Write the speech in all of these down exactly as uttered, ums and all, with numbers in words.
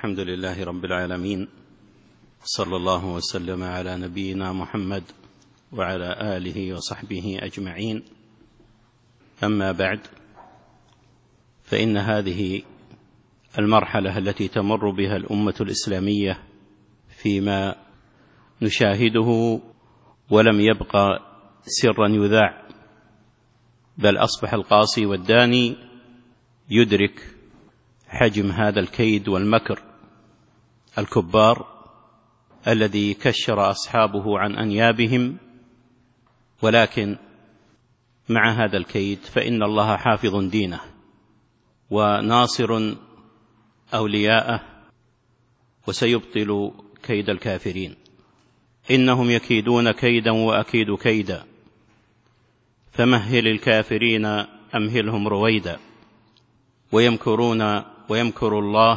الحمد لله رب العالمين، صلى الله وسلم على نبينا محمد وعلى آله وصحبه أجمعين. أما بعد، فإن هذه المرحلة التي تمر بها الأمة الإسلامية فيما نشاهده ولم يبقى سرا يذاع، بل أصبح القاصي والداني يدرك حجم هذا الكيد والمكر الكبار الذي كشر أصحابه عن أنيابهم. ولكن مع هذا الكيد فإن الله حافظ دينه وناصر أولياءه، وسيبطل كيد الكافرين. إنهم يكيدون كيدا وأكيد كيدا، فمهل الكافرين أمهلهم رويدا، ويمكرون ويمكر الله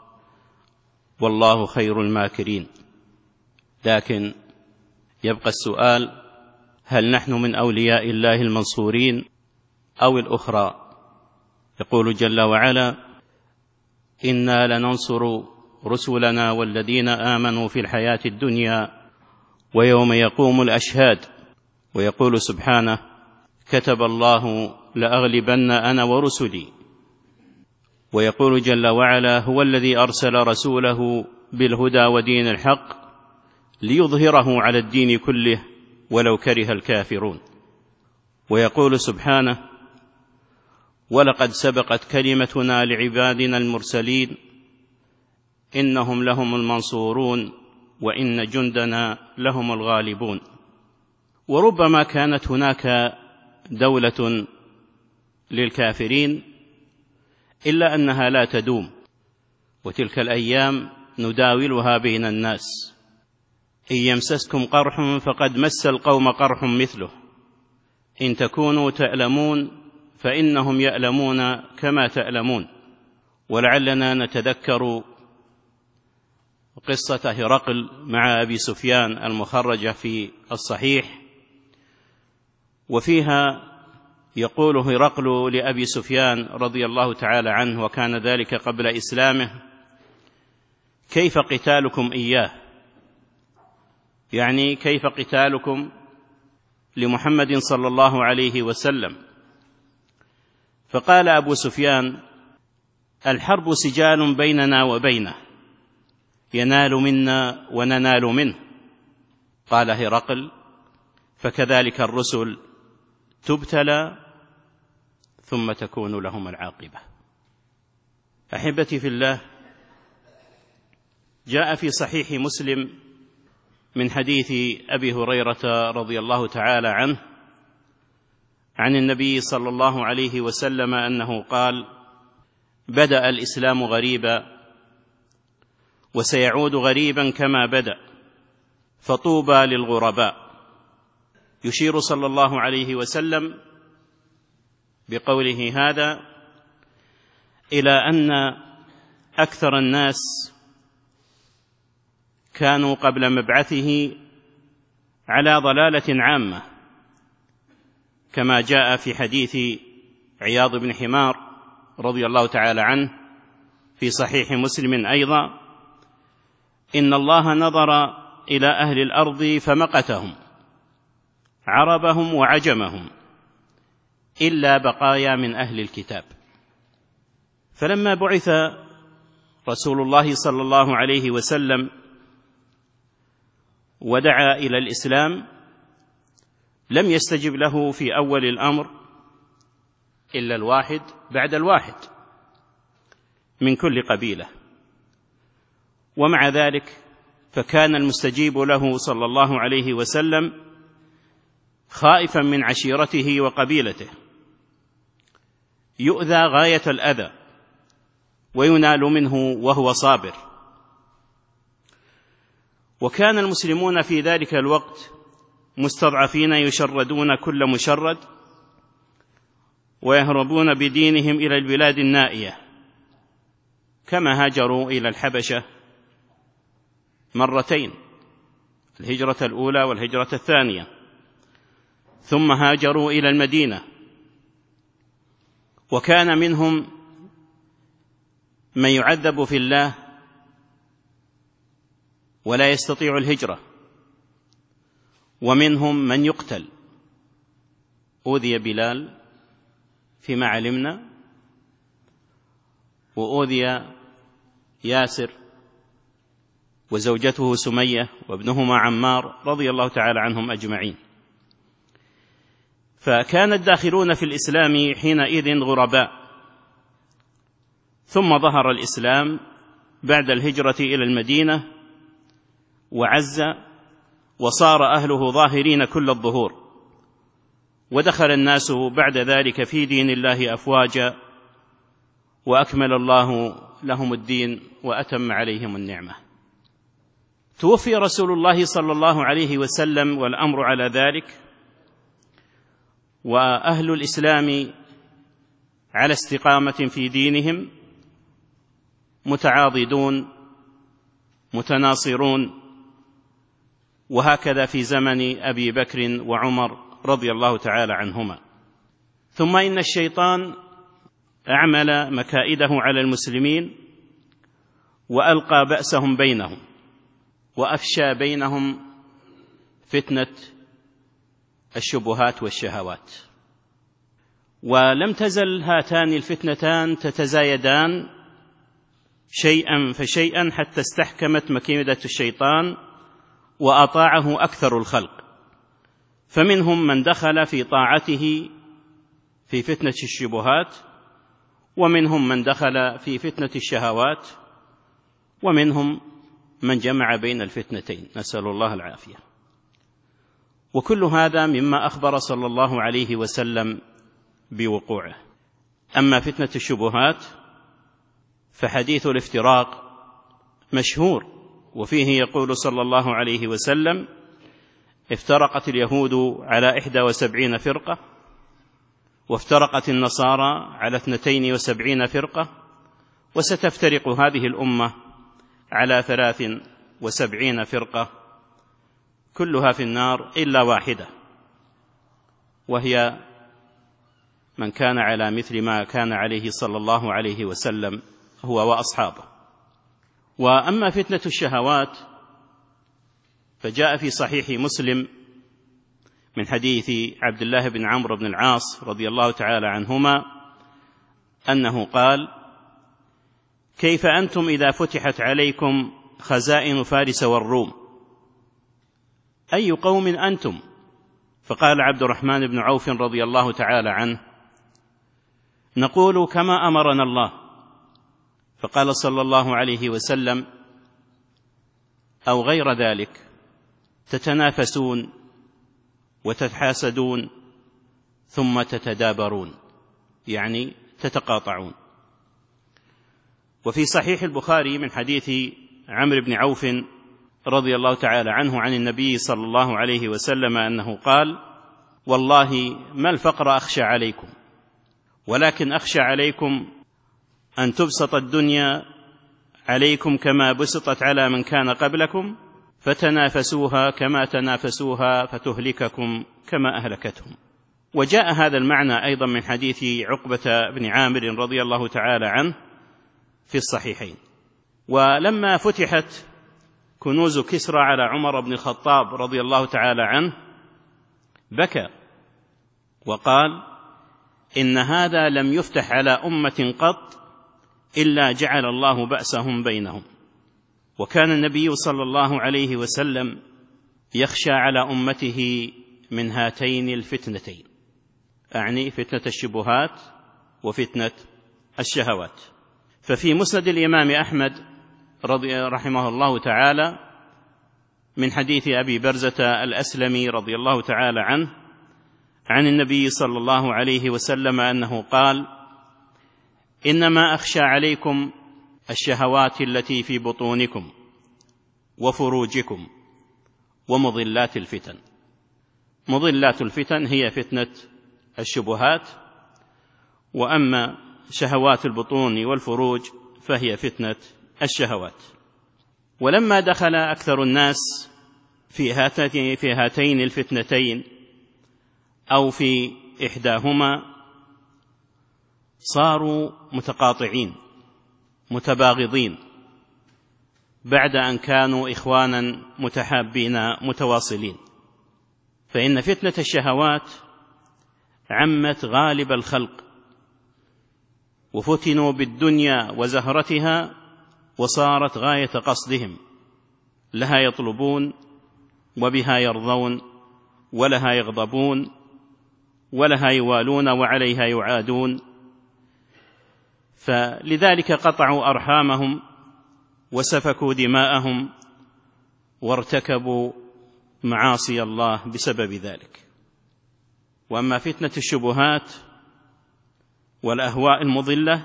والله خير الماكرين. لكن يبقى السؤال: هل نحن من أولياء الله المنصورين أو الأخرى؟ يقول جل وعلا: إنا لننصر رسلنا والذين آمنوا في الحياة الدنيا ويوم يقوم الأشهاد. ويقول سبحانه: كتب الله لأغلبن أنا ورسلي. ويقول جل وعلا: هو الذي أرسل رسوله بالهدى ودين الحق ليظهره على الدين كله ولو كره الكافرون. ويقول سبحانه: ولقد سبقت كلمتنا لعبادنا المرسلين إنهم لهم المنصورون وإن جندنا لهم الغالبون. وربما كانت هناك دولة للكافرين إلا أنها لا تدوم، وتلك الأيام نداولها بين الناس. إن يمسسكم قرح فقد مس القوم قرح مثله، إن تكونوا تألمون فإنهم يألمون كما تألمون. ولعلنا نتذكر قصة هرقل مع أبي سفيان المخرجة في الصحيح، وفيها يقول هرقل لأبي سفيان رضي الله تعالى عنه، وكان ذلك قبل إسلامه: كيف قتالكم إياه؟ يعني كيف قتالكم لمحمد صلى الله عليه وسلم؟ فقال أبو سفيان: الحرب سجال بيننا وبينه، ينال منا وننال منه. قال هرقل: فكذلك الرسل تبتلى ثم تكون لهم العاقبة. أحبتي في الله، جاء في صحيح مسلم من حديث أبي هريرة رضي الله تعالى عنه عن النبي صلى الله عليه وسلم أنه قال: بدأ الإسلام غريبا وسيعود غريبا كما بدأ، فطوبى للغرباء. يشير صلى الله عليه وسلم بقوله هذا إلى أن أكثر الناس كانوا قبل مبعثه على ضلالة عامة، كما جاء في حديث عياض بن حمار رضي الله تعالى عنه في صحيح مسلم أيضا: إن الله نظر إلى أهل الأرض فمقتهم عربهم وعجمهم إلا بقايا من أهل الكتاب. فلما بعث رسول الله صلى الله عليه وسلم ودعا إلى الإسلام لم يستجب له في أول الأمر إلا الواحد بعد الواحد من كل قبيلة، ومع ذلك فكان المستجيب له صلى الله عليه وسلم خائفا من عشيرته وقبيلته، يؤذى غاية الأذى وينال منه وهو صابر. وكان المسلمون في ذلك الوقت مستضعفين يشردون كل مشرد، ويهربون بدينهم إلى البلاد النائية، كما هاجروا إلى الحبشة مرتين، الهجرة الأولى والهجرة الثانية، ثم هاجروا إلى المدينة. وكان منهم من يعذب في الله ولا يستطيع الهجرة، ومنهم من يقتل. أوذي بلال فيما علمنا، وأوذي ياسر وزوجته سمية وابنهما عمار رضي الله تعالى عنهم أجمعين. فكان الداخلون في الإسلام حينئذ غرباء، ثم ظهر الإسلام بعد الهجرة إلى المدينة وعز، وصار أهله ظاهرين كل الظهور، ودخل الناس بعد ذلك في دين الله أفواجا، وأكمل الله لهم الدين وأتم عليهم النعمة. توفي رسول الله صلى الله عليه وسلم والأمر على ذلك، وأهل الإسلام على استقامة في دينهم، متعاضدون متناصرون، وهكذا في زمن أبي بكر وعمر رضي الله تعالى عنهما. ثم إن الشيطان أعمل مكائده على المسلمين، وألقى بأسهم بينهم، وأفشى بينهم فتنة الشبهات والشهوات. ولم تزل هاتان الفتنتان تتزايدان شيئا فشيئا حتى استحكمت مكيدة الشيطان وأطاعه أكثر الخلق، فمنهم من دخل في طاعته في فتنة الشبهات، ومنهم من دخل في فتنة الشهوات، ومنهم من جمع بين الفتنتين، نسأل الله العافية. وكل هذا مما أخبر صلى الله عليه وسلم بوقوعه. أما فتنة الشبهات فحديث الافتراق مشهور، وفيه يقول صلى الله عليه وسلم: افترقت اليهود على إحدى وسبعين فرقة، وافترقت النصارى على اثنتين وسبعين فرقة، وستفترق هذه الأمة على ثلاث وسبعين فرقة، كلها في النار إلا واحدة، وهي من كان على مثل ما كان عليه صلى الله عليه وسلم هو وأصحابه. وأما فتنة الشهوات فجاء في صحيح مسلم من حديث عبد الله بن عمرو بن العاص رضي الله تعالى عنهما أنه قال: كيف أنتم إذا فتحت عليكم خزائن فارس والروم؟ أي قوم أنتم؟ فقال عبد الرحمن بن عوف رضي الله تعالى عنه: نقول كما أمرنا الله. فقال صلى الله عليه وسلم: أو غير ذلك، تتنافسون وتتحاسدون ثم تتدابرون، يعني تتقاطعون. وفي صحيح البخاري من حديث عمرو بن عوف رضي الله تعالى عنه عن النبي صلى الله عليه وسلم أنه قال: والله ما الفقر أخشى عليكم، ولكن أخشى عليكم أن تبسط الدنيا عليكم كما بسطت على من كان قبلكم، فتنافسوها كما تنافسوها فتهلككم كما أهلكتهم. وجاء هذا المعنى أيضا من حديث عقبة بن عامر رضي الله تعالى عنه في الصحيحين. ولما فتحت كنوز كسرى على عمر بن الخطاب رضي الله تعالى عنه بكى وقال: إن هذا لم يفتح على أمة قط إلا جعل الله بأسهم بينهم. وكان النبي صلى الله عليه وسلم يخشى على أمته من هاتين الفتنتين، أعني فتنة الشبهات وفتنة الشهوات. ففي مسند الإمام أحمد رضي رحمه الله تعالى من حديث أبي برزة الأسلمي رضي الله تعالى عنه عن النبي صلى الله عليه وسلم أنه قال: إنما أخشى عليكم الشهوات التي في بطونكم وفروجكم ومضلات الفتن. مضلات الفتن هي فتنة الشبهات، وأما شهوات البطون والفروج فهي فتنة الشهوات. ولما دخل أكثر الناس في هاتين, في هاتين الفتنتين أو في إحداهما صاروا متقاطعين متباغضين، بعد أن كانوا إخوانا متحابين متواصلين. فإن فتنة الشهوات عمت غالب الخلق، وفتنوا بالدنيا وزهرتها وصارت غاية قصدهم، لها يطلبون وبها يرضون ولها يغضبون ولها يوالون وعليها يعادون. فلذلك قطعوا أرحامهم وسفكوا دماءهم وارتكبوا معاصي الله بسبب ذلك. وأما فتنة الشبهات والأهواء المضلة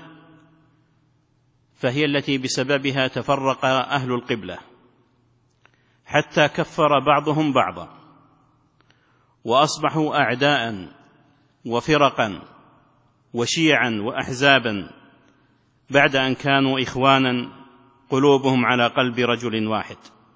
فهي التي بسببها تفرق أهل القبلة، حتى كفر بعضهم بعضا وأصبحوا أعداء وفرقا وشيعا وأحزابا بعد أن كانوا إخوانا قلوبهم على قلب رجل واحد.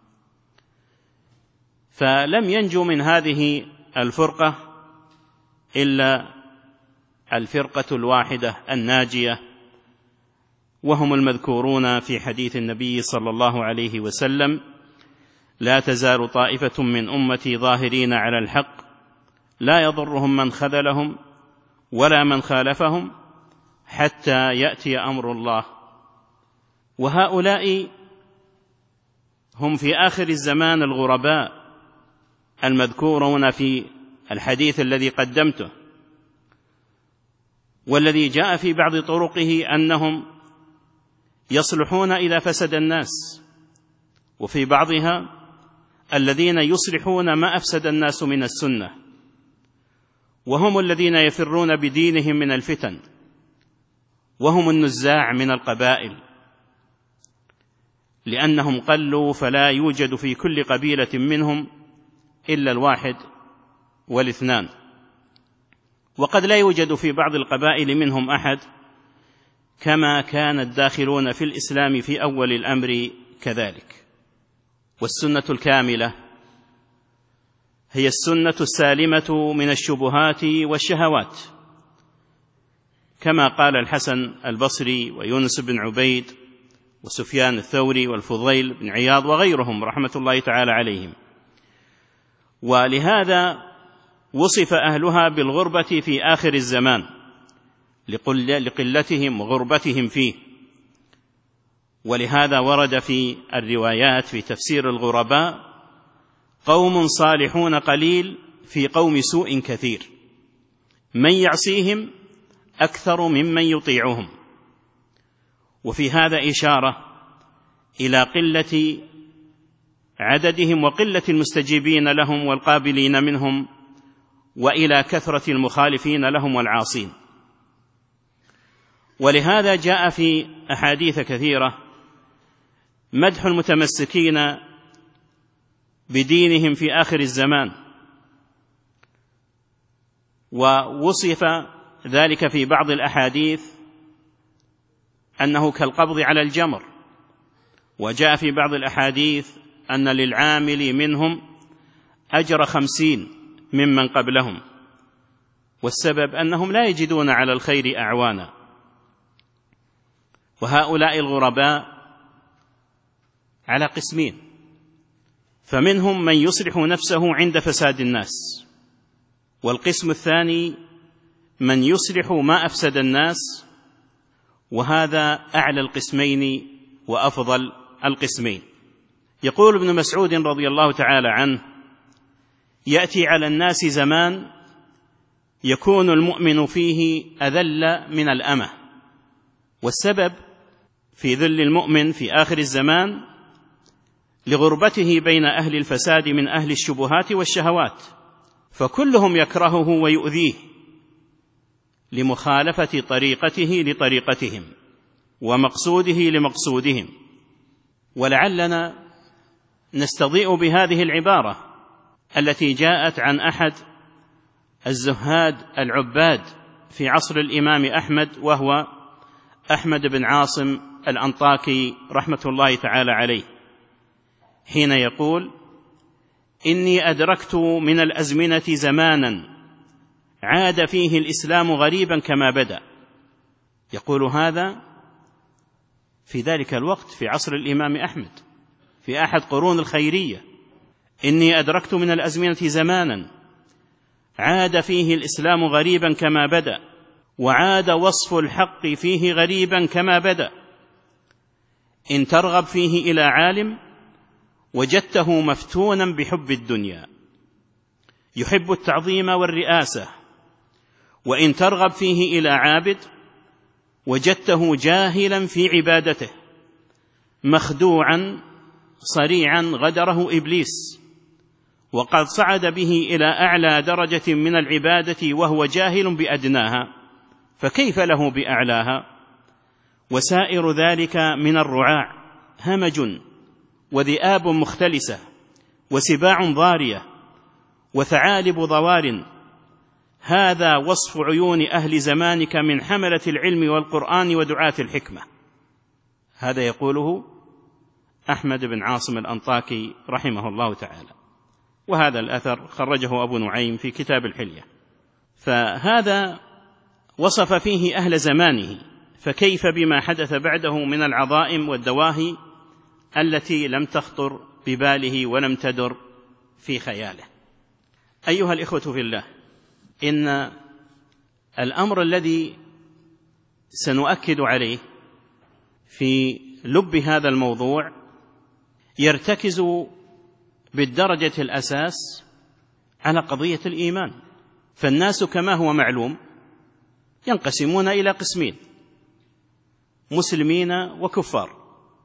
فلم ينجو من هذه الفرقة إلا الفرقة الواحدة الناجية، وهم المذكورون في حديث النبي صلى الله عليه وسلم: لا تزال طائفة من أمتي ظاهرين على الحق لا يضرهم من خذلهم ولا من خالفهم حتى يأتي أمر الله. وهؤلاء هم في آخر الزمان الغرباء المذكورون في الحديث الذي قدمته، والذي جاء في بعض طرقه أنهم يصلحون إذا فسد الناس، وفي بعضها الذين يصلحون ما أفسد الناس من السنة، وهم الذين يفرون بدينهم من الفتن، وهم النزاع من القبائل، لأنهم قلوا فلا يوجد في كل قبيلة منهم إلا الواحد والاثنان، وقد لا يوجد في بعض القبائل منهم أحد، كما كان الداخلون في الإسلام في أول الأمر كذلك. والسنة الكاملة هي السنة السالمة من الشبهات والشهوات، كما قال الحسن البصري ويونس بن عبيد وسفيان الثوري والفضيل بن عياض وغيرهم رحمة الله تعالى عليهم. ولهذا وصف أهلها بالغربة في آخر الزمان لقلتهم وغربتهم فيه. ولهذا ورد في الروايات في تفسير الغرباء: قوم صالحون قليل في قوم سوء كثير، من يعصيهم أكثر ممن يطيعهم. وفي هذا إشارة إلى قلة عددهم وقلة المستجيبين لهم والقابلين منهم، وإلى كثرة المخالفين لهم والعاصين. ولهذا جاء في أحاديث كثيرة مدح المتمسكين بدينهم في آخر الزمان، ووصف ذلك في بعض الأحاديث أنه كالقبض على الجمر، وجاء في بعض الأحاديث أن للعامل منهم أجر خمسين ممن قبلهم، والسبب أنهم لا يجدون على الخير أعوانا. وهؤلاء الغرباء على قسمين: فمنهم من يصلح نفسه عند فساد الناس، والقسم الثاني من يصلح ما أفسد الناس، وهذا أعلى القسمين وأفضل القسمين. يقول ابن مسعود رضي الله تعالى عنه: يأتي على الناس زمان يكون المؤمن فيه أذل من الأمة، والسبب في ذل المؤمن في آخر الزمان لغربته بين أهل الفساد من أهل الشبهات والشهوات، فكلهم يكرهه ويؤذيه لمخالفة طريقته لطريقتهم ومقصوده لمقصودهم. ولعلنا نستضيء بهذه العبارة التي جاءت عن أحد الزهاد العباد في عصر الإمام أحمد، وهو أحمد بن عاصم الأنطاكي رحمة الله تعالى عليه، حين يقول: إني أدركت من الأزمنة زمانا عاد فيه الإسلام غريبا كما بدأ. يقول هذا في ذلك الوقت في عصر الإمام أحمد، في أحد قرون الخيرية: إني أدركت من الأزمنة زمانا عاد فيه الإسلام غريبا كما بدأ، وعاد وصف الحق فيه غريبا كما بدأ. إن ترغب فيه إلى عالم وجدته مفتونا بحب الدنيا، يحب التعظيم والرئاسة. وإن ترغب فيه إلى عابد وجدته جاهلا في عبادته، مخدوعا صريعا غدره إبليس، وقد صعد به إلى أعلى درجة من العبادة وهو جاهل بأدناها، فكيف له بأعلاها؟ وسائر ذلك من الرعاع همج وذئاب مختلسة وسباع ضارية وثعالب ضوار. هذا وصف عيون أهل زمانك من حملة العلم والقرآن ودعاة الحكمة. هذا يقوله أحمد بن عاصم الأنطاكي رحمه الله تعالى، وهذا الأثر خرجه أبو نعيم في كتاب الحلية. فهذا وصف فيه أهل زمانه، فكيف بما حدث بعده من العظائم والدواهي التي لم تخطر بباله ولم تدر في خياله. أيها الإخوة في الله، إن الأمر الذي سنؤكد عليه في لب هذا الموضوع يرتكز بالدرجة الأساس على قضية الإيمان. فالناس كما هو معلوم ينقسمون إلى قسمين: مسلمين وكفار.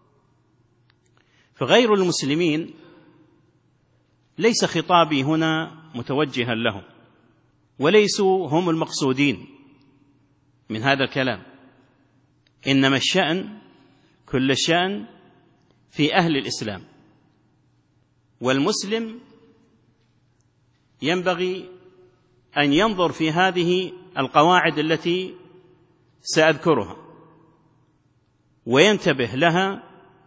فغير المسلمين ليس خطابي هنا متوجها لهم، وليسوا هم المقصودين من هذا الكلام، إنما الشأن كل الشأن في أهل الإسلام. والمسلم ينبغي أن ينظر في هذه القواعد التي سأذكرها وينتبه لها،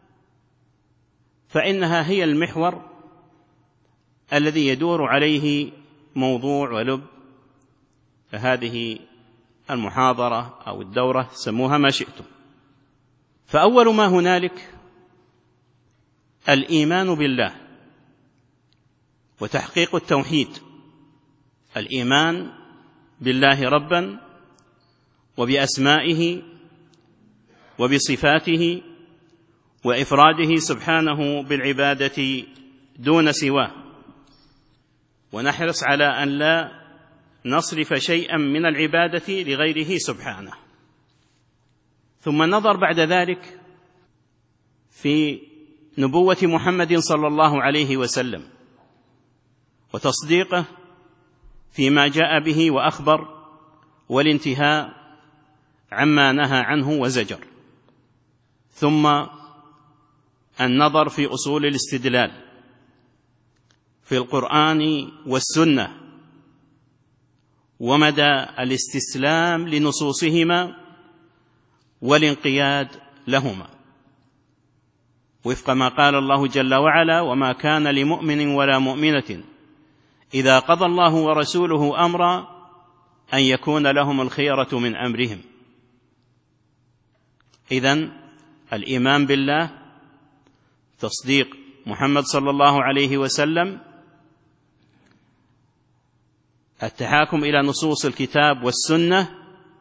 فإنها هي المحور الذي يدور عليه موضوع ولب هذه المحاضرة أو الدورة، سموها ما شئتم. فأول ما هنالك الإيمان بالله وتحقيق التوحيد، الإيمان بالله ربا وبأسمائه وبصفاته وإفراده سبحانه بالعبادة دون سواه، ونحرص على أن لا نصرف شيئا من العبادة لغيره سبحانه. ثم النظر بعد ذلك في نبوة محمد صلى الله عليه وسلم وتصديقه فيما جاء به وأخبر، والانتهاء عما نهى عنه وزجر. ثم النظر في أصول الاستدلال في القرآن والسنة ومدى الاستسلام لنصوصهما والانقياد لهما، وفق ما قال الله جل وعلا: وما كان لمؤمن ولا مؤمنة إذا قضى الله ورسوله أمرا أن يكون لهم الخيرة من أمرهم. إذن الإيمان بالله، تصديق محمد صلى الله عليه وسلم، التحاكم إلى نصوص الكتاب والسنة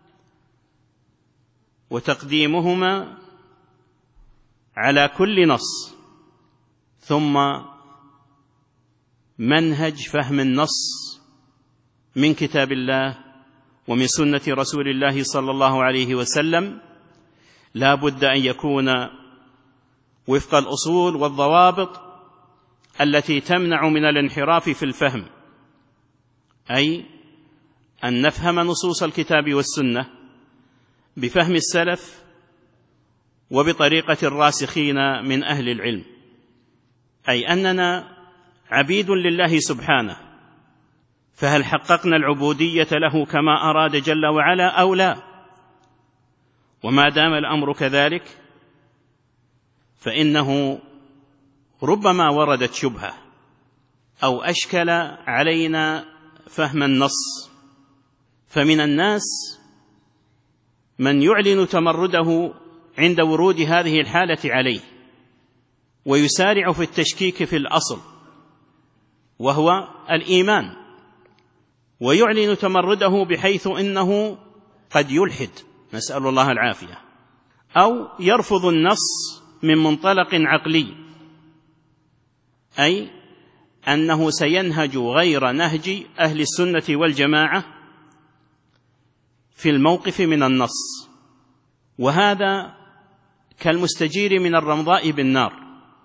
وتقديمهما على كل نص، ثم منهج فهم النص من كتاب الله ومن سنة رسول الله صلى الله عليه وسلم، لا بد أن يكون وفق الأصول والضوابط التي تمنع من الانحراف في الفهم، أي أن نفهم نصوص الكتاب والسنة بفهم السلف وبطريقة الراسخين من أهل العلم، أي أننا عبيد لله سبحانه، فهل حققنا العبودية له كما أراد جل وعلا أو لا؟ وما دام الأمر كذلك فإنه ربما وردت شبهة أو أشكل علينا فهم النص. فمن الناس من يعلن تمرده عند ورود هذه الحالة عليه، ويسارع في التشكيك في الأصل وهو الإيمان، ويعلن تمرده بحيث إنه قد يلحد، نسأل الله العافية، أو يرفض النص من منطلق عقلي، أي أنه سينهج غير نهج أهل السنة والجماعة في الموقف من النص، وهذا كالمستجير من الرمضاء بالنار،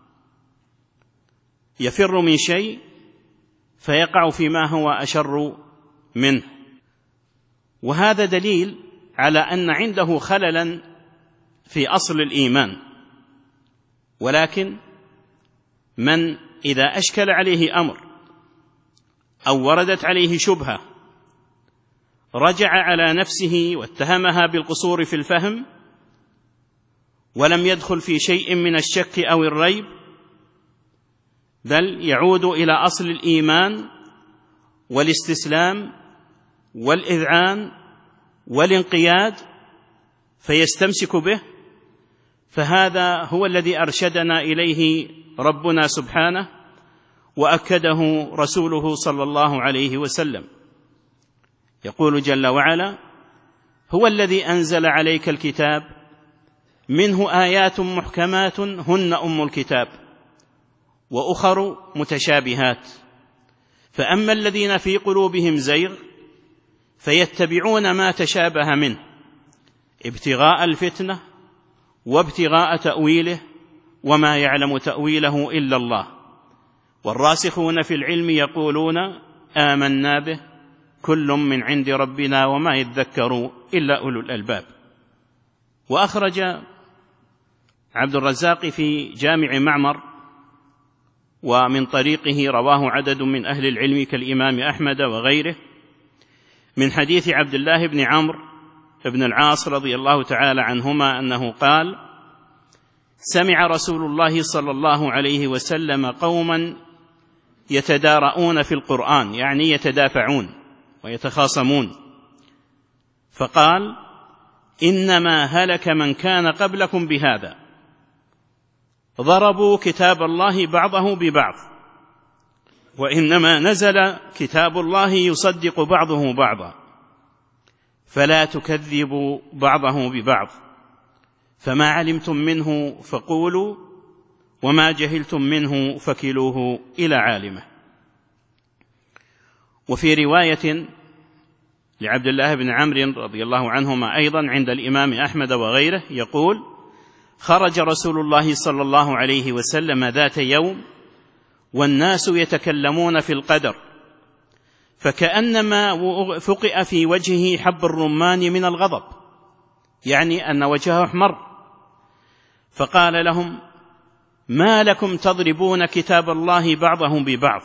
يفر من شيء فيقع فيما هو أشر منه. وهذا دليل على أن عنده خللا في أصل الإيمان. ولكن من إذا أشكل عليه أمر أو وردت عليه شبهة رجع على نفسه واتهمها بالقصور في الفهم ولم يدخل في شيء من الشك أو الريب، بل يعود إلى أصل الإيمان والاستسلام والإذعان والانقياد فيستمسك به، فهذا هو الذي أرشدنا إليه ربنا سبحانه وأكده رسوله صلى الله عليه وسلم. يقول جل وعلا: هو الذي أنزل عليك الكتاب منه آيات محكمات هن أم الكتاب وأخر متشابهات، فأما الذين في قلوبهم زيغ فيتبعون ما تشابه منه ابتغاء الفتنة وابتغاء تأويله وما يعلم تأويله إلا الله، والراسخون في العلم يقولون آمنا به كل من عند ربنا وما يذكر إلا أولو الألباب. وأخرج عبد الرزاق في جامع معمر ومن طريقه رواه عدد من أهل العلم كالإمام أحمد وغيره من حديث عبد الله بن عمرو بن العاص رضي الله تعالى عنهما أنه قال: سمع رسول الله صلى الله عليه وسلم قوما يتدارؤون في القرآن، يعني يتدافعون ويتخاصمون، فقال: إنما هلك من كان قبلكم بهذا، ضربوا كتاب الله بعضه ببعض، وإنما نزل كتاب الله يصدق بعضه بعضا، فلا تكذبوا بعضه ببعض، فما علمتم منه فقولوا وما جهلتم منه فكلوه إلى عالمه. وفي رواية لعبد الله بن عمرو رضي الله عنهما أيضا عند الإمام أحمد وغيره يقول: خرج رسول الله صلى الله عليه وسلم ذات يوم والناس يتكلمون في القدر، فكأنما فقئ في وجهه حب الرمان من الغضب، يعني أن وجهه احمر، فقال لهم: ما لكم تضربون كتاب الله بعضهم ببعض،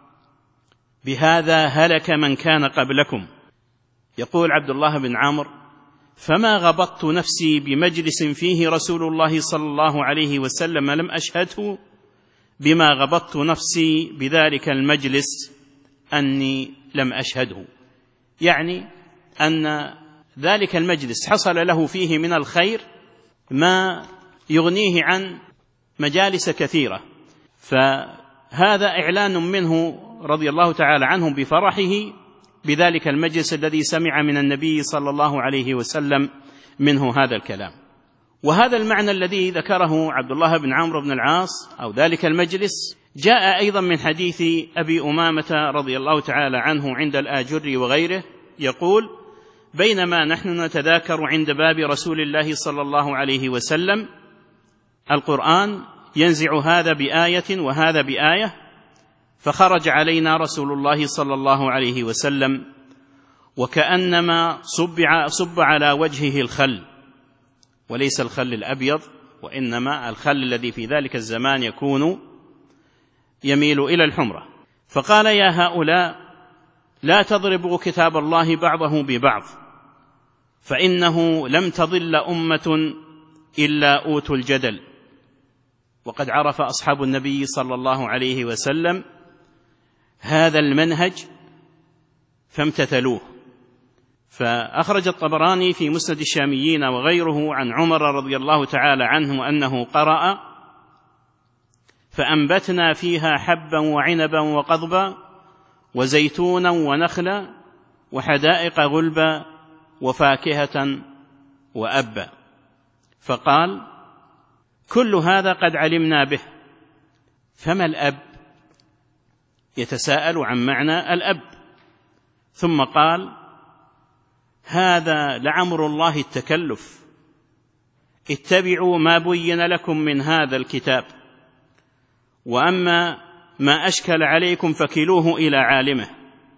بهذا هلك من كان قبلكم. يقول عبد الله بن عمرو: فما غبطت نفسي بمجلس فيه رسول الله صلى الله عليه وسلم لم أشهده بما غبطت نفسي بذلك المجلس أني لم أشهده، يعني أن ذلك المجلس حصل له فيه من الخير ما يغنيه عن مجالس كثيرة، فهذا إعلان منه رضي الله تعالى عنه بفرحه بذلك المجلس الذي سمع من النبي صلى الله عليه وسلم منه هذا الكلام. وهذا المعنى الذي ذكره عبد الله بن عمرو بن العاص أو ذلك المجلس جاء أيضا من حديث أبي أمامة رضي الله تعالى عنه عند الآجري وغيره يقول: بينما نحن نتذاكر عند باب رسول الله صلى الله عليه وسلم القرآن ينزع هذا بآية وهذا بآية، فخرج علينا رسول الله صلى الله عليه وسلم وكأنما صب صب على وجهه الخل، وليس الخل الأبيض، وإنما الخل الذي في ذلك الزمان يكون يميل إلى الحمرة، فقال: يا هؤلاء لا تضربوا كتاب الله بعضه ببعض، فإنه لم تضل أمة إلا أوتوا الجدل. وقد عرف أصحاب النبي صلى الله عليه وسلم هذا المنهج فامتثلوه. فأخرج الطبراني في مسند الشاميين وغيره عن عمر رضي الله تعالى عنه أنه قرأ: فأنبتنا فيها حبا وعنبا وقضبا وزيتونا ونخلا وحدائق غلبا وفاكهة وأبا. فقال: كل هذا قد علمنا به، فما الأب؟ يتساءل عن معنى الأب. ثم قال: هذا لعمر الله التكلف، اتبعوا ما بين لكم من هذا الكتاب، وأما ما أشكل عليكم فكلوه إلى عالمه.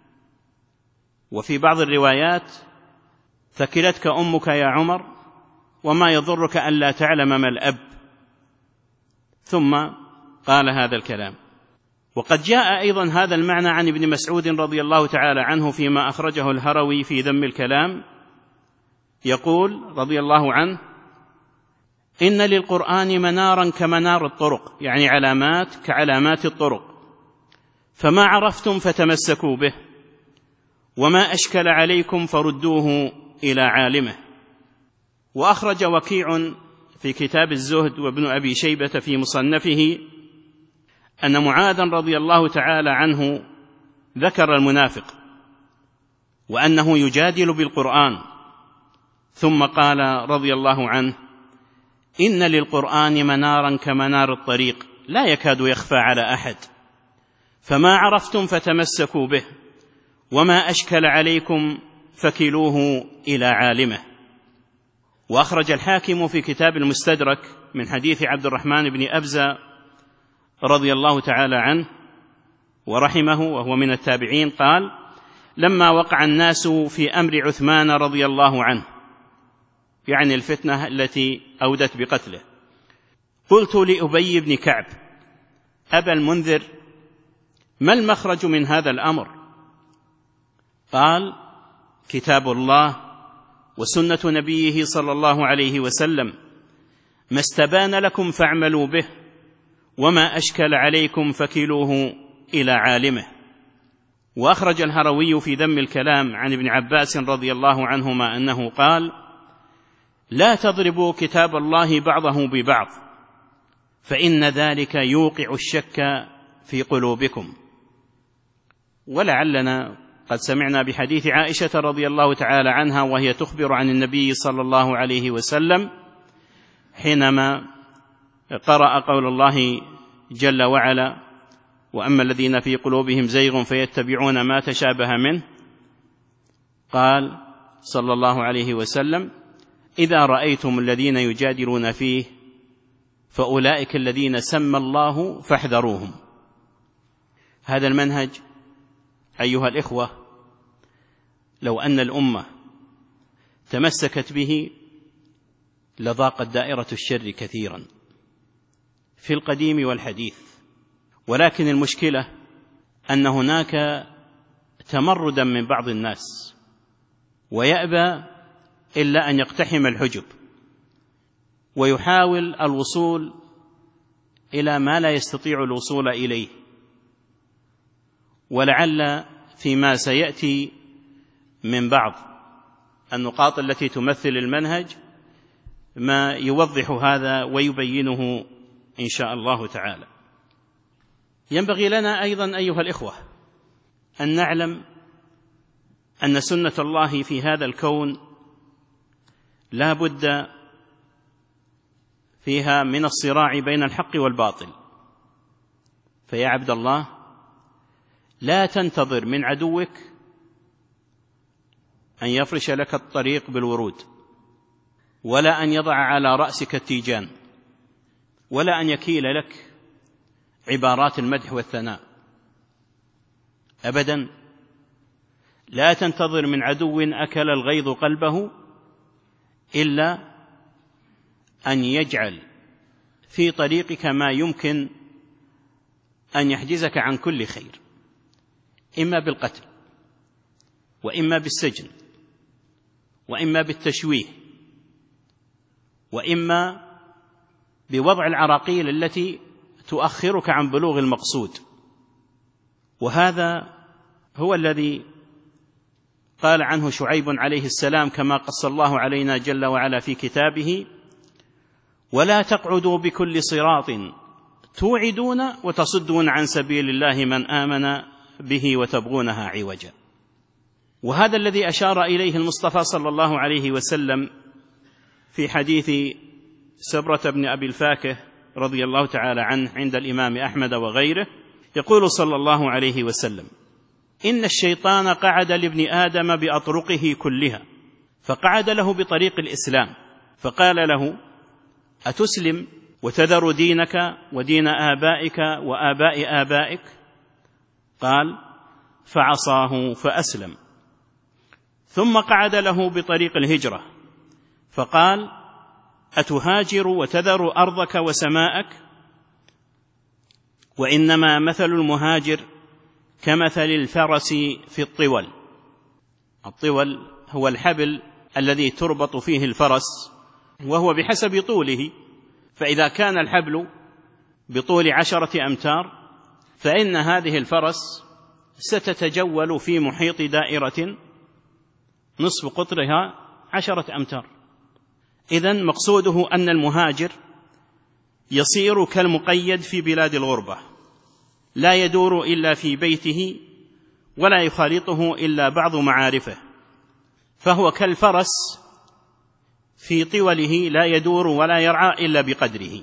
وفي بعض الروايات: ثكلتك أمك يا عمر، وما يضرك أن لا تعلم ما الأب. ثم قال هذا الكلام. وقد جاء أيضا هذا المعنى عن ابن مسعود رضي الله تعالى عنه فيما أخرجه الهروي في ذم الكلام، يقول رضي الله عنه: إن للقرآن منارا كمنار الطرق، يعني علامات كعلامات الطرق، فما عرفتم فتمسكوا به، وما أشكل عليكم فردوه إلى عالمه. وأخرج وكيع في كتاب الزهد وابن أبي شيبة في مصنفه أن معاذا رضي الله تعالى عنه ذكر المنافق وأنه يجادل بالقرآن، ثم قال رضي الله عنه: إن للقرآن منارا كمنار الطريق لا يكاد يخفى على أحد، فما عرفتم فتمسكوا به، وما أشكل عليكم فكلوه إلى عالمه. وأخرج الحاكم في كتاب المستدرك من حديث عبد الرحمن بن أبزة رضي الله تعالى عنه ورحمه وهو من التابعين قال: لما وقع الناس في أمر عثمان رضي الله عنه، يعني الفتنة التي أودت بقتله، قلت لأبي بن كعب: أبا المنذر، ما المخرج من هذا الأمر؟ قال: كتاب الله وسنة نبيه صلى الله عليه وسلم، ما استبان لكم فاعملوا به، وما أشكل عليكم فكلوه إلى عالمه. وأخرج الهروي في ذم الكلام عن ابن عباس رضي الله عنهما أنه قال: لا تضربوا كتاب الله بعضه ببعض، فإن ذلك يوقع الشك في قلوبكم. ولعلنا قد سمعنا بحديث عائشة رضي الله تعالى عنها وهي تخبر عن النبي صلى الله عليه وسلم حينما قرأ قول الله جل وعلا: وأما الذين في قلوبهم زيغ فيتبعون ما تشابه منه، قال صلى الله عليه وسلم: إذا رأيتم الذين يجادلون فيه فأولئك الذين سمى الله فاحذروهم. هذا المنهج أيها الإخوة لو أن الأمة تمسكت به لضاقت دائرة الشر كثيرا في القديم والحديث، ولكن المشكلة أن هناك تمردا من بعض الناس ويأبى إلا أن يقتحم الحجب ويحاول الوصول إلى ما لا يستطيع الوصول إليه. ولعل فيما سيأتي من بعض النقاط التي تمثل المنهج ما يوضح هذا ويبينه إن شاء الله تعالى. ينبغي لنا أيضا أيها الإخوة أن نعلم أن سنة الله في هذا الكون لا بد فيها من الصراع بين الحق والباطل. فيا عبد الله، لا تنتظر من عدوك أن يفرش لك الطريق بالورود، ولا أن يضع على رأسك التيجان، ولا أن يكيل لك عبارات المدح والثناء أبدا. لا تنتظر من عدو أكل الغيظ قلبه إلا أن يجعل في طريقك ما يمكن أن يحجزك عن كل خير، إما بالقتل، وإما بالسجن، وإما بالتشويه، وإما بوضع العراقيل التي تؤخرك عن بلوغ المقصود. وهذا هو الذي قال عنه شعيب عليه السلام كما قص الله علينا جل وعلا في كتابه: ولا تقعدوا بكل صراط توعدون وتصدون عن سبيل الله من آمن به وتبغونها عوجا. وهذا الذي أشار إليه المصطفى صلى الله عليه وسلم في حديث سبرة بن أبي الفاكه رضي الله تعالى عنه عند الإمام أحمد وغيره، يقول صلى الله عليه وسلم: إن الشيطان قعد لابن آدم بأطرقه كلها، فقعد له بطريق الإسلام، فقال له: أتسلم وتذر دينك ودين آبائك وآباء آبائك؟ قال: فعصاه فأسلم. ثم قعد له بطريق الهجرة، فقال: أتهاجر وتذر أرضك وسماءك؟ وإنما مثل المهاجر كمثل الفرس في الطول. الطول هو الحبل الذي تربط فيه الفرس، وهو بحسب طوله، فإذا كان الحبل بطول عشرة أمتار فإن هذه الفرس ستتجول في محيط دائرة نصف قطرها عشرة أمتار. إذن مقصوده أن المهاجر يصير كالمقيد في بلاد الغربة، لا يدور إلا في بيته ولا يخالطه إلا بعض معارفه، فهو كالفرس في طوله لا يدور ولا يرعى إلا بقدره،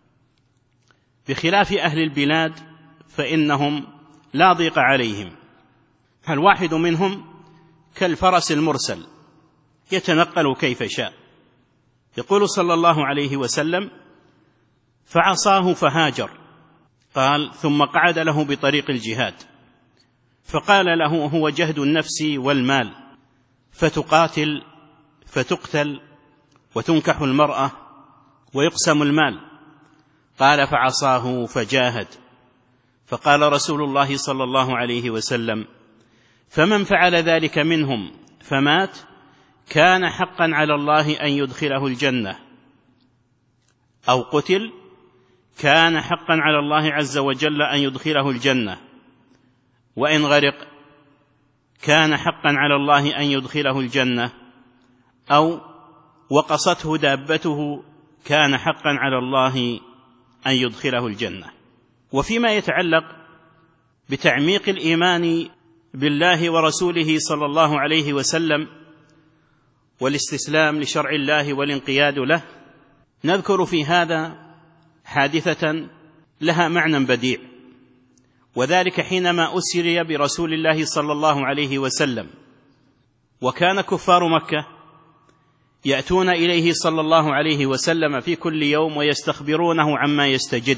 بخلاف أهل البلاد فإنهم لا ضيق عليهم، فالواحد منهم كالفرس المرسل يتنقل كيف شاء. يقول صلى الله عليه وسلم: فعصاه فهاجر. قال: ثم قعد له بطريق الجهاد، فقال له: هو جهد النفس والمال، فتقاتل فتقتل وتنكح المرأة ويقسم المال. قال: فعصاه فجاهد. فقال رسول الله صلى الله عليه وسلم: فمن فعل ذلك منهم فمات كان حقا على الله أن يدخله الجنة، أو قتل كان حقا على الله عز وجل أن يدخله الجنة، وإن غرق كان حقا على الله أن يدخله الجنة، أو وقصته دابته كان حقا على الله أن يدخله الجنة. وفيما يتعلق بتعميق الإيمان بالله ورسوله صلى الله عليه وسلم والاستسلام لشرع الله والانقياد له، نذكر في هذا حادثة لها معنى بديع، وذلك حينما أسري برسول الله صلى الله عليه وسلم، وكان كفار مكة يأتون إليه صلى الله عليه وسلم في كل يوم ويستخبرونه عما يستجد،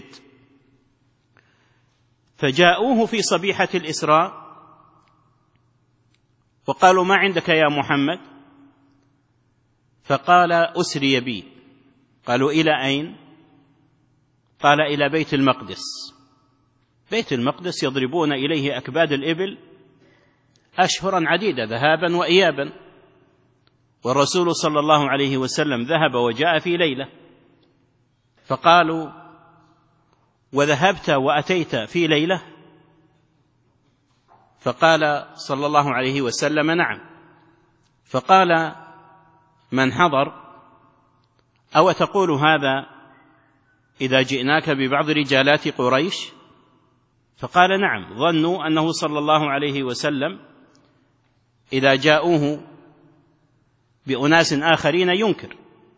فجاءوه في صبيحة الإسراء وقالوا: ما عندك يا محمد؟ فقال: أسري بي. قالوا: إلى أين؟ قال: إلى بيت المقدس. بيت المقدس يضربون إليه أكباد الإبل أشهرا عديدة ذهابا وإيابا، والرسول صلى الله عليه وسلم ذهب وجاء في ليلة. فقالوا: وذهبت وأتيت في ليلة؟ فقال صلى الله عليه وسلم: نعم. فقال من حضر: أو تقول هذا إذا جئناك ببعض رجالات قريش؟ فقال: نعم. ظنوا أنه صلى الله عليه وسلم إذا جاءوه بأناس آخرين ينكر،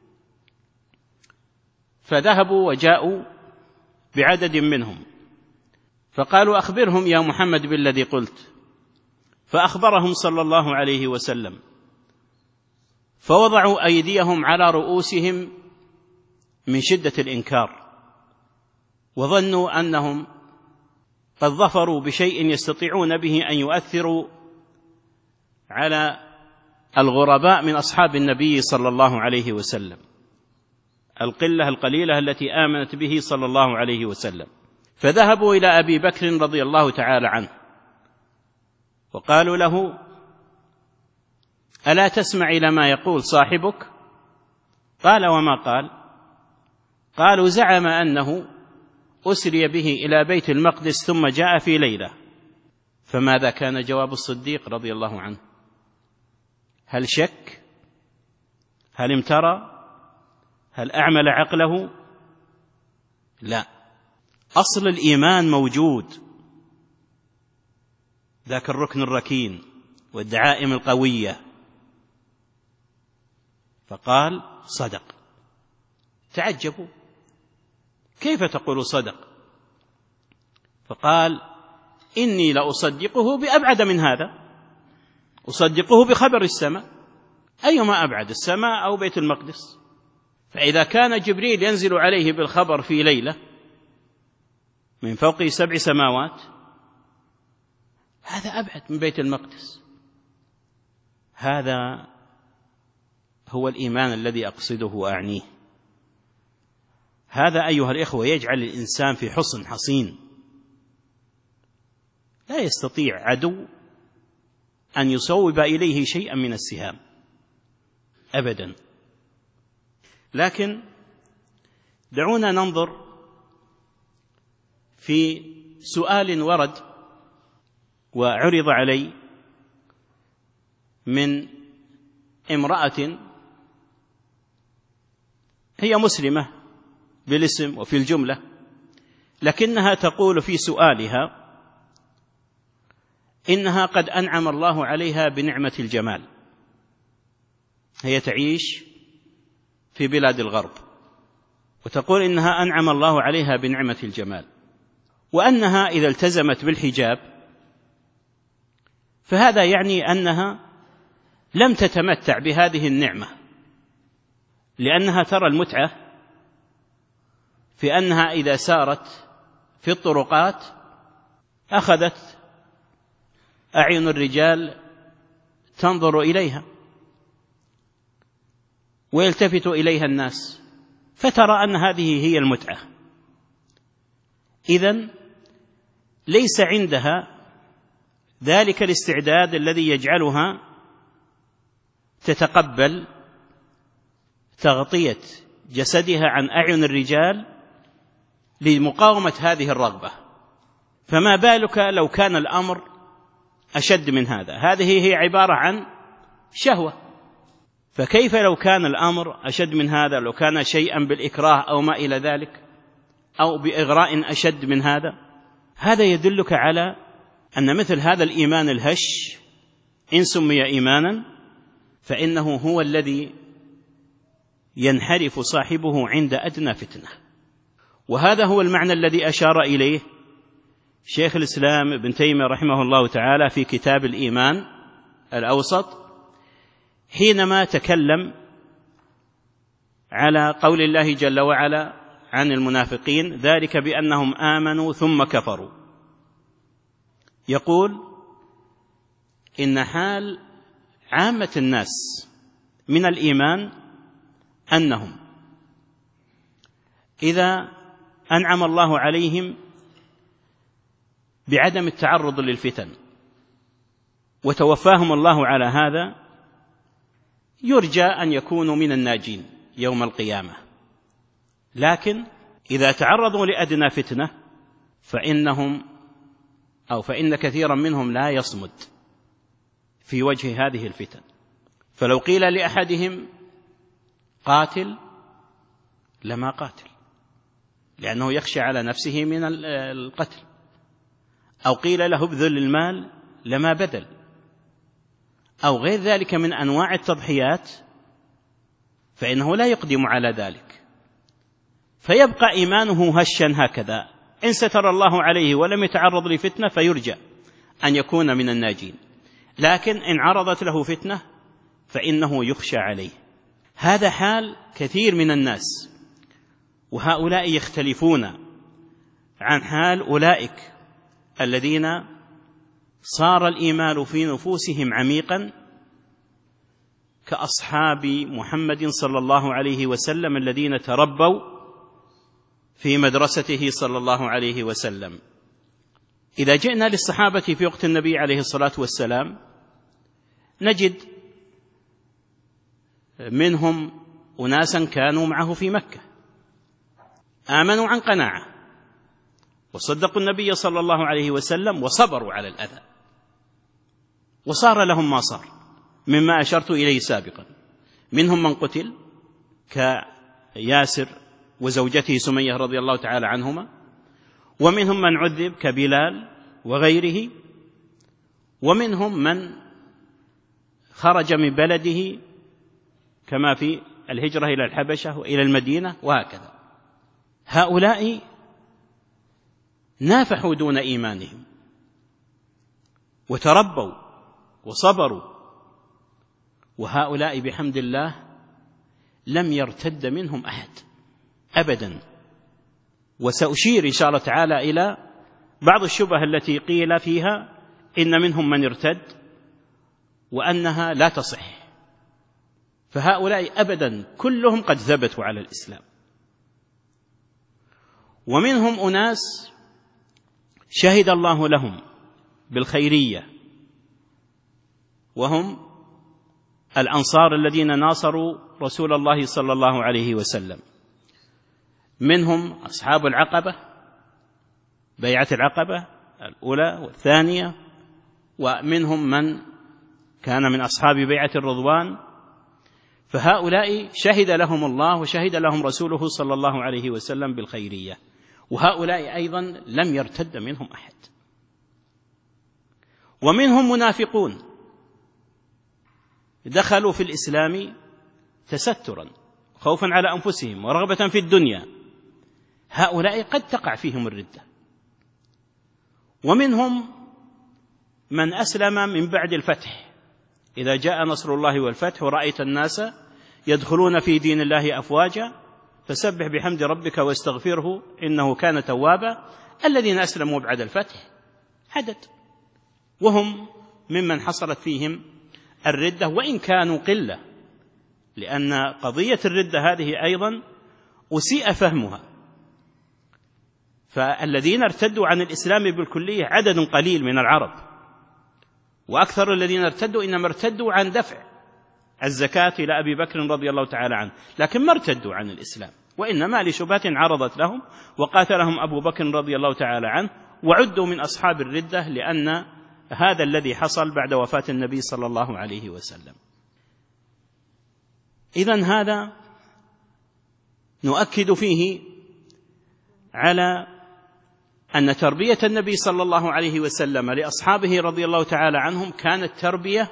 فذهبوا وجاءوا بعدد منهم، فقالوا: أخبرهم يا محمد بالذي قلت. فأخبرهم صلى الله عليه وسلم، فوضعوا أيديهم على رؤوسهم من شدة الإنكار، وظنوا أنهم قد ظفروا بشيء يستطيعون به أن يؤثروا على الغرباء من أصحاب النبي صلى الله عليه وسلم، القلة القليلة التي آمنت به صلى الله عليه وسلم. فذهبوا إلى أبي بكر رضي الله تعالى عنه وقالوا له: ألا تسمع إلى ما يقول صاحبك؟ قال: وما قال؟ قالوا: زعم أنه أسري به إلى بيت المقدس ثم جاء في ليلة. فماذا كان جواب الصديق رضي الله عنه؟ هل شك؟ هل امترى؟ هل أعمل عقله؟ لا، أصل الإيمان موجود، ذاك الركن الركين والدعائم القوية. فقال صدق. تعجبوا، كيف تقول صدق؟ فقال إني لأصدقه بأبعد من هذا، أصدقه بخبر السماء، أيما أبعد، السماء أو بيت المقدس؟ فإذا كان جبريل ينزل عليه بالخبر في ليلة من فوق سبع سماوات، هذا أبعد من بيت المقدس. هذا هو الإيمان الذي أقصده وأعنيه. هذا أيها الإخوة يجعل الإنسان في حصن حصين، لا يستطيع عدو أن يصوب إليه شيئا من السهام أبدا. لكن دعونا ننظر في سؤال ورد وعرض علي من امرأة هي مسلمة بالاسم وفي الجملة، لكنها تقول في سؤالها إنها قد أنعم الله عليها بنعمة الجمال. هي تعيش في بلاد الغرب، وتقول إنها أنعم الله عليها بنعمة الجمال، وأنها إذا التزمت بالحجاب فهذا يعني أنها لم تتمتع بهذه النعمة، لأنها ترى المتعة في أنها إذا سارت في الطرقات أخذت أعين الرجال تنظر إليها ويلتفت إليها الناس، فترى أن هذه هي المتعة. إذن ليس عندها ذلك الاستعداد الذي يجعلها تتقبل تغطية جسدها عن أعين الرجال لمقاومة هذه الرغبة. فما بالك لو كان الأمر أشد من هذا؟ هذه هي عبارة عن شهوة، فكيف لو كان الأمر أشد من هذا؟ لو كان شيئا بالإكراه أو ما إلى ذلك، أو بإغراء أشد من هذا. هذا يدلك على أن مثل هذا الإيمان الهش إن سمي إيمانا فإنه هو الذي ينحرف صاحبه عند أدنى فتنة. وهذا هو المعنى الذي أشار إليه شيخ الإسلام ابن تيمية رحمه الله تعالى في كتاب الإيمان الأوسط، حينما تكلم على قول الله جل وعلا عن المنافقين: ذلك بأنهم آمنوا ثم كفروا. يقول إن حال عامة الناس من الإيمان أنهم إذا أنعم الله عليهم بعدم التعرض للفتن وتوفاهم الله على هذا، يرجى أن يكونوا من الناجين يوم القيامة. لكن إذا تعرضوا لأدنى فتنة فإنهم أو فإن كثيرا منهم لا يصمد في وجه هذه الفتن. فلو قيل لأحدهم قاتل لما قاتل، لأنه يخشى على نفسه من القتل، أو قيل له ابذل المال لما بذل، أو غير ذلك من أنواع التضحيات، فإنه لا يقدم على ذلك، فيبقى إيمانه هشا هكذا. إن ستر الله عليه ولم يتعرض لفتنة فيرجى أن يكون من الناجين، لكن إن عرضت له فتنة فإنه يخشى عليه. هذا حال كثير من الناس، وهؤلاء يختلفون عن حال أولئك الذين صار الإيمان في نفوسهم عميقا كأصحاب محمد صلى الله عليه وسلم الذين تربوا في مدرسته صلى الله عليه وسلم. إذا جئنا للصحابة في وقت النبي عليه الصلاة والسلام نجد منهم أناسا كانوا معه في مكة آمنوا عن قناعة وصدقوا النبي صلى الله عليه وسلم وصبروا على الأذى، وصار لهم ما صار مما أشرت إليه سابقا. منهم من قتل كياسر وزوجته سمية رضي الله تعالى عنهما، ومنهم من عذب كبلال وغيره، ومنهم من خرج من بلده كما في الهجرة إلى الحبشة وإلى المدينة وهكذا. هؤلاء نافحوا دون إيمانهم وتربوا وصبروا، وهؤلاء بحمد الله لم يرتد منهم أحد أبدا. وسأشير إن شاء الله تعالى إلى بعض الشبه التي قيل فيها إن منهم من ارتد وأنها لا تصح، فهؤلاء أبدا كلهم قد ثبتوا على الإسلام. ومنهم أناس شهد الله لهم بالخيرية، وهم الأنصار الذين ناصروا رسول الله صلى الله عليه وسلم، منهم أصحاب العقبة، بيعة العقبة الأولى والثانية، ومنهم من كان من أصحاب بيعة الرضوان. فهؤلاء شهد لهم الله وشهد لهم رسوله صلى الله عليه وسلم بالخيرية، وهؤلاء أيضا لم يرتد منهم أحد. ومنهم منافقون دخلوا في الإسلام تسترا خوفا على أنفسهم ورغبة في الدنيا، هؤلاء قد تقع فيهم الردة. ومنهم من أسلم من بعد الفتح، إذا جاء نصر الله والفتح ورأيت الناس يدخلون في دين الله أفواجا فسبح بحمد ربك واستغفره إنه كان توابا. الذين أسلموا بعد الفتح عدد، وهم ممن حصلت فيهم الردة وإن كانوا قلة، لأن قضية الردة هذه أيضا أسيء فهمها، فالذين ارتدوا عن الإسلام بالكلية عدد قليل من العرب، وأكثر الذين ارتدوا إنما ارتدوا عن دفع الزكاة إلى أبي بكر رضي الله تعالى عنه، لكن ما ارتدوا عن الإسلام، وإنما لشبهة عرضت لهم وقاتلهم أبو بكر رضي الله تعالى عنه، وعدوا من أصحاب الردة، لأن هذا الذي حصل بعد وفاة النبي صلى الله عليه وسلم. إذن هذا نؤكد فيه على أن تربية النبي صلى الله عليه وسلم لأصحابه رضي الله تعالى عنهم كانت تربية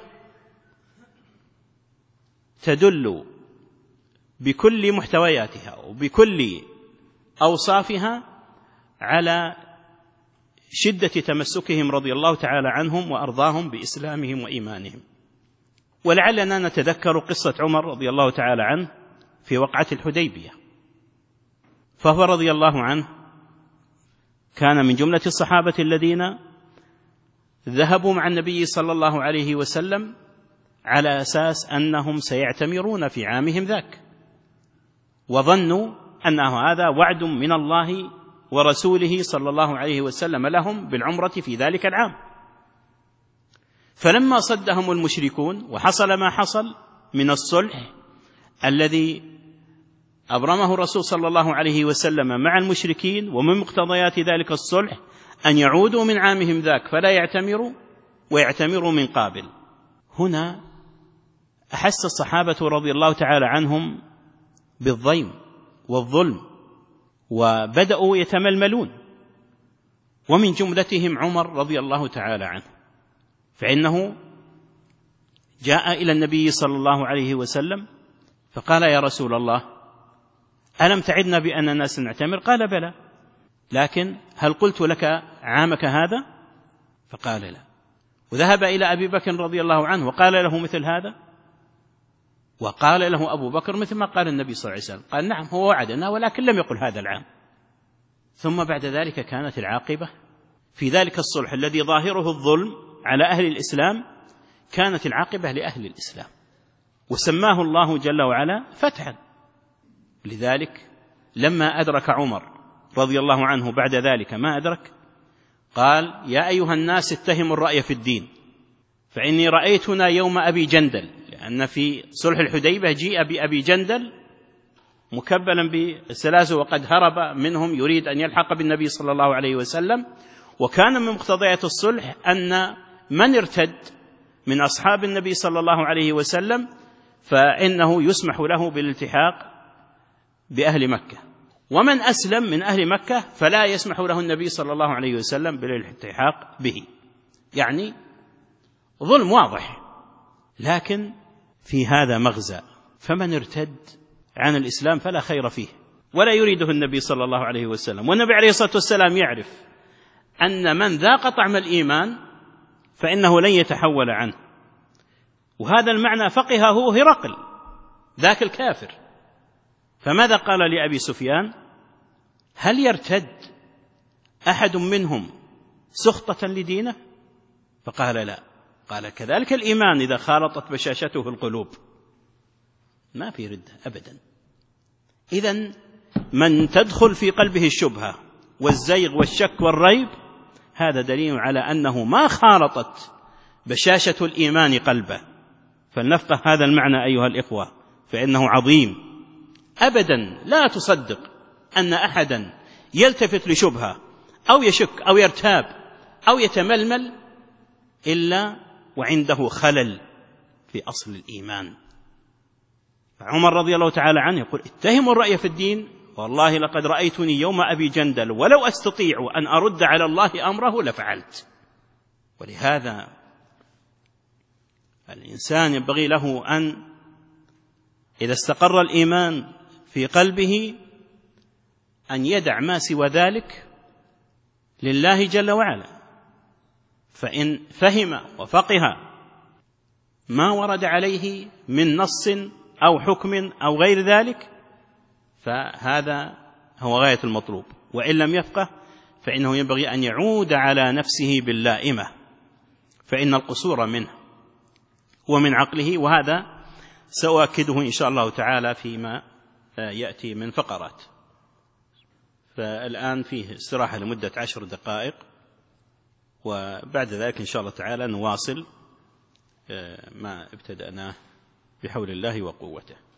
تدل بكل محتوياتها وبكل أوصافها على شدة تمسكهم رضي الله تعالى عنهم وأرضاهم بإسلامهم وإيمانهم. ولعلنا نتذكر قصة عمر رضي الله تعالى عنه في وقعة الحديبية، فهو رضي الله عنه كان من جملة الصحابة الذين ذهبوا مع النبي صلى الله عليه وسلم على أساس أنهم سيعتمرون في عامهم ذاك، وظنوا أنه هذا وعد من الله ورسوله صلى الله عليه وسلم لهم بالعمرة في ذلك العام. فلما صدهم المشركون وحصل ما حصل من الصلح الذي أبرمه الرسول صلى الله عليه وسلم مع المشركين، ومن مقتضيات ذلك الصلح أن يعودوا من عامهم ذاك فلا يعتمروا ويعتمروا من قابل، هنا أحس الصحابة رضي الله تعالى عنهم بالضيم والظلم وبدأوا يتململون، ومن جملتهم عمر رضي الله تعالى عنه، فإنه جاء إلى النبي صلى الله عليه وسلم فقال: يا رسول الله، ألم تعدنا بأننا سنعتمر؟ قال: بلى، لكن هل قلت لك عامك هذا؟ فقال: لا. وذهب إلى أبي بكر رضي الله عنه وقال له مثل هذا، وقال له أبو بكر مثل ما قال النبي صلى الله عليه وسلم، قال: نعم، هو وعدنا ولكن لم يقل هذا العام. ثم بعد ذلك كانت العاقبة في ذلك الصلح الذي ظاهره الظلم على أهل الإسلام، كانت العاقبة لأهل الإسلام، وسماه الله جل وعلا فتحا. لذلك لما أدرك عمر رضي الله عنه بعد ذلك ما أدرك، قال: يا أيها الناس اتهموا الرأي في الدين، فإني رأيتنا يوم أبي جندل، لأن في صلح الحديبية جيء بأبي جندل مكبلا بالسلاسل وقد هرب منهم يريد أن يلحق بالنبي صلى الله عليه وسلم، وكان من مقتضيات الصلح أن من ارتد من أصحاب النبي صلى الله عليه وسلم فإنه يسمح له بالالتحاق بأهل مكة، ومن أسلم من أهل مكة فلا يسمح له النبي صلى الله عليه وسلم بالالتحاق به. يعني ظلم واضح، لكن في هذا مغزى، فمن ارتد عن الإسلام فلا خير فيه ولا يريده النبي صلى الله عليه وسلم. والنبي عليه الصلاة والسلام يعرف أن من ذاق طعم الإيمان فإنه لن يتحول عنه، وهذا المعنى فقهه هرقل ذاك الكافر. فماذا قال لأبي سفيان؟ هل يرتد أحد منهم سخطة لدينه؟ فقال لا. قال كذلك الإيمان إذا خالطت بشاشته القلوب ما في ردة أبدا. إذن من تدخل في قلبه الشبهة والزيغ والشك والريب هذا دليل على أنه ما خالطت بشاشة الإيمان قلبه. فلنفقه هذا المعنى أيها الإخوة، فإنه عظيم. أبدا لا تصدق أن أحدا يلتفت لشبهة أو يشك أو يرتاب أو يتململ إلا وعنده خلل في أصل الإيمان. عمر رضي الله تعالى عنه يقول: اتهموا الرأي في الدين، والله لقد رأيتني يوم أبي جندل ولو أستطيع أن أرد على الله أمره لفعلت. ولهذا الإنسان ينبغي له أن إذا استقر الإيمان في قلبه أن يدع ما سوى ذلك لله جل وعلا. فإن فهم وفقه ما ورد عليه من نص أو حكم أو غير ذلك فهذا هو غاية المطلوب، وإن لم يفقه فإنه ينبغي أن يعود على نفسه باللائمة، فإن القصور منه ومن عقله، وهذا سأؤكده إن شاء الله تعالى فيما يأتي من فقرات. فالآن فيه استراحة لمدة عشر دقائق، وبعد ذلك إن شاء الله تعالى نواصل ما ابتدأناه بحول الله وقوته.